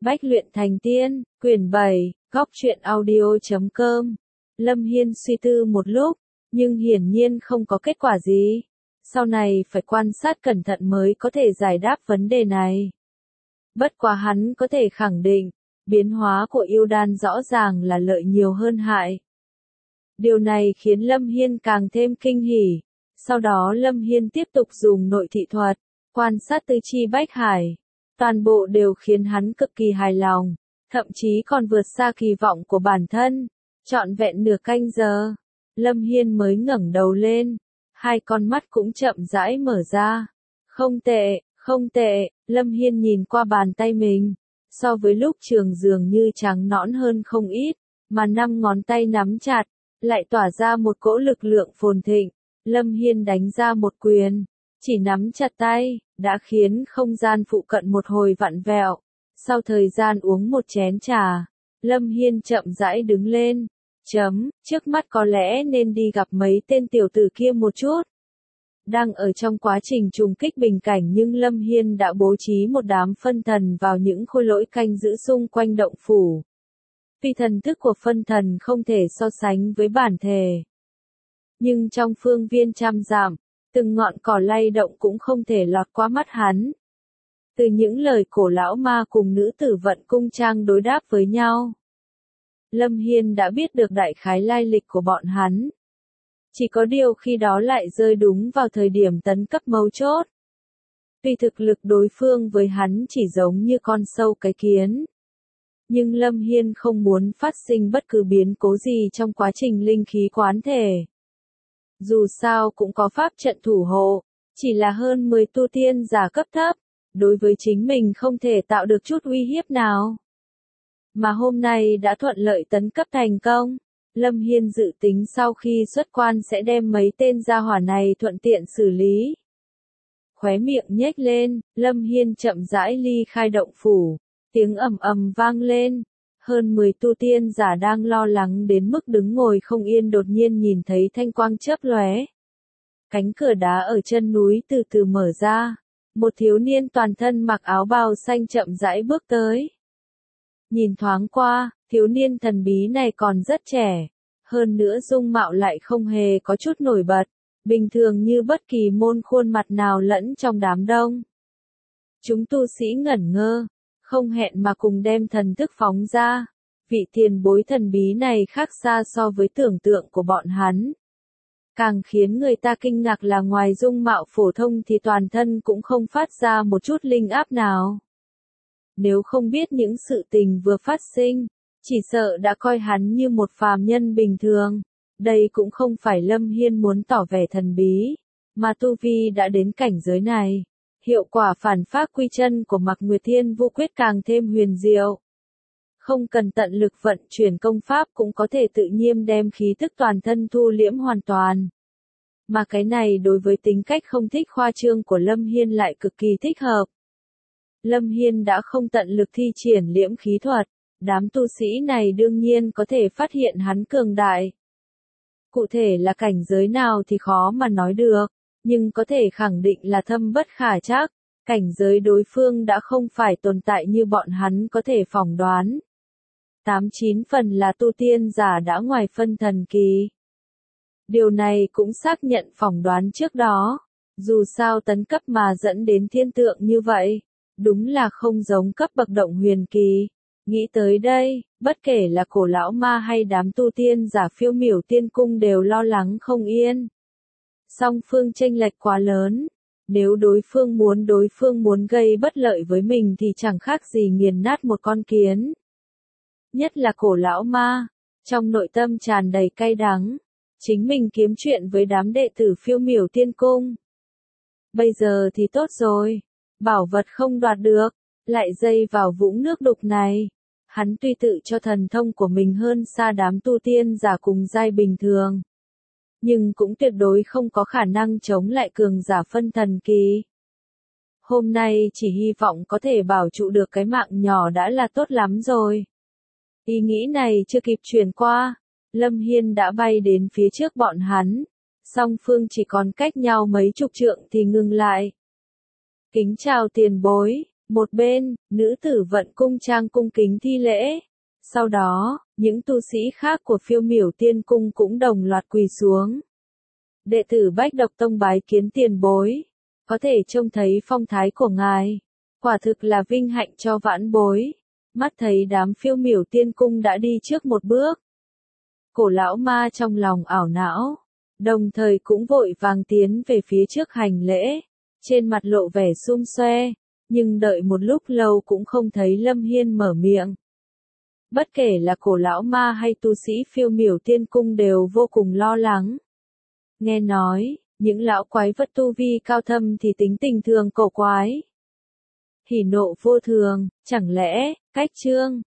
Bách luyện thành tiên, quyển 7, góc truyện audio.com. Lâm Hiên suy tư một lúc, nhưng hiển nhiên không có kết quả gì. Sau này phải quan sát cẩn thận mới có thể giải đáp vấn đề này. Bất quá hắn có thể khẳng định, biến hóa của yêu đan rõ ràng là lợi nhiều hơn hại. Điều này khiến Lâm Hiên càng thêm kinh hỉ. Sau đó Lâm Hiên tiếp tục dùng nội thị thuật, quan sát tứ chi bách hải. Toàn bộ đều khiến hắn cực kỳ hài lòng, thậm chí còn vượt xa kỳ vọng của bản thân. Trọn vẹn nửa canh giờ, Lâm Hiên mới ngẩng đầu lên, hai con mắt cũng chậm rãi mở ra. Không tệ, không tệ, Lâm Hiên nhìn qua bàn tay mình, so với lúc trường dường như trắng nõn hơn không ít, mà 5 ngón tay nắm chặt, lại tỏa ra một cỗ lực lượng phồn thịnh. Lâm Hiên đánh ra một quyền, chỉ nắm chặt tay, đã khiến không gian phụ cận một hồi vặn vẹo. Sau thời gian uống một chén trà, Lâm Hiên chậm rãi đứng lên. Trước mắt có lẽ nên đi gặp mấy tên tiểu tử kia một chút. Đang ở trong quá trình trùng kích bình cảnh nhưng Lâm Hiên đã bố trí một đám phân thần vào những khôi lỗi canh giữ xung quanh động phủ. Vì thần thức của phân thần không thể so sánh với bản thể. Nhưng trong phương viên trăm dặm, từng ngọn cỏ lay động cũng không thể lọt qua mắt hắn. Từ những lời cổ lão ma cùng nữ tử vận cung trang đối đáp với nhau, Lâm Hiên đã biết được đại khái lai lịch của bọn hắn. Chỉ có điều khi đó lại rơi đúng vào thời điểm tấn cấp mấu chốt. Tuy thực lực đối phương với hắn chỉ giống như con sâu cái kiến. Nhưng Lâm Hiên không muốn phát sinh bất cứ biến cố gì trong quá trình linh khí quán thể. Dù sao cũng có pháp trận thủ hộ, chỉ là hơn 10 tu tiên giả cấp thấp, đối với chính mình không thể tạo được chút uy hiếp nào. Mà hôm nay đã thuận lợi tấn cấp thành công, Lâm Hiên dự tính sau khi xuất quan sẽ đem mấy tên gia hỏa này thuận tiện xử lý. Khóe miệng nhếch lên, Lâm Hiên chậm rãi ly khai động phủ, tiếng ầm ầm vang lên. Hơn 10 tu tiên giả đang lo lắng đến mức đứng ngồi không yên đột nhiên nhìn thấy thanh quang chớp lóe. Cánh cửa đá ở chân núi từ từ mở ra, một thiếu niên toàn thân mặc áo bào xanh chậm rãi bước tới. Nhìn thoáng qua, thiếu niên thần bí này còn rất trẻ, hơn nữa dung mạo lại không hề có chút nổi bật, bình thường như bất kỳ môn khuôn mặt nào lẫn trong đám đông. Chúng tu sĩ ngẩn ngơ, không hẹn mà cùng đem thần thức phóng ra. Vị tiền bối thần bí này khác xa so với tưởng tượng của bọn hắn. Càng khiến người ta kinh ngạc là ngoài dung mạo phổ thông thì toàn thân cũng không phát ra một chút linh áp nào. Nếu không biết những sự tình vừa phát sinh, chỉ sợ đã coi hắn như một phàm nhân bình thường. Đây cũng không phải Lâm Hiên muốn tỏ vẻ thần bí, mà tu vi đã đến cảnh giới này. Hiệu quả phản phác quy chân của Mạc Nguyệt Thiên Vũ Quyết càng thêm huyền diệu. Không cần tận lực vận chuyển công pháp cũng có thể tự nhiên đem khí tức toàn thân thu liễm hoàn toàn. Mà cái này đối với tính cách không thích khoa trương của Lâm Hiên lại cực kỳ thích hợp. Lâm Hiên đã không tận lực thi triển liễm khí thuật, đám tu sĩ này đương nhiên có thể phát hiện hắn cường đại. Cụ thể là cảnh giới nào thì khó mà nói được, nhưng có thể khẳng định là thâm bất khả trắc, cảnh giới đối phương đã không phải tồn tại như bọn hắn có thể phỏng đoán. 8-9 phần là tu tiên giả đã ngoài phân thần kỳ. Điều này cũng xác nhận phỏng đoán trước đó, dù sao tấn cấp mà dẫn đến thiên tượng như vậy, đúng là không giống cấp bậc động huyền kỳ. Nghĩ tới đây, bất kể là cổ lão ma hay đám tu tiên giả phiêu miểu tiên cung đều lo lắng không yên. Song phương chênh lệch quá lớn, nếu đối phương muốn gây bất lợi với mình thì chẳng khác gì nghiền nát một con kiến. Nhất là cổ lão ma, trong nội tâm tràn đầy cay đắng, chính mình kiếm chuyện với đám đệ tử phiêu miểu tiên cung. Bây giờ thì tốt rồi, bảo vật không đoạt được, lại dây vào vũng nước đục này. Hắn tuy tự cho thần thông của mình hơn xa đám tu tiên giả cùng giai bình thường, nhưng cũng tuyệt đối không có khả năng chống lại cường giả phân thần kỳ. Hôm nay chỉ hy vọng có thể bảo trụ được cái mạng nhỏ đã là tốt lắm rồi. Ý nghĩ này chưa kịp truyền qua, Lâm Hiên đã bay đến phía trước bọn hắn, song phương chỉ còn cách nhau mấy chục trượng thì ngừng lại. Kính chào tiền bối, Một bên, nữ tử vận cung trang cung kính thi lễ. Sau đó, những tu sĩ khác của Phiêu Miểu Tiên Cung cũng đồng loạt quỳ xuống. Đệ tử Bách Độc Tông bái kiến tiền bối. Có thể trông thấy phong thái của ngài. Quả thực là vinh hạnh cho vãn bối. Mắt thấy đám Phiêu Miểu Tiên Cung đã đi trước một bước. Cổ lão ma trong lòng ảo não. Đồng thời cũng vội vàng tiến về phía trước hành lễ. Trên mặt lộ vẻ sum xoe. Nhưng đợi một lúc lâu cũng không thấy Lâm Hiên mở miệng. Bất kể là cổ lão ma hay tu sĩ Phiêu Miểu Tiên Cung đều vô cùng lo lắng. Nghe nói, những lão quái vật tu vi cao thâm thì tính tình thường cổ quái. Hỉ nộ vô thường, chẳng lẽ, cách trương,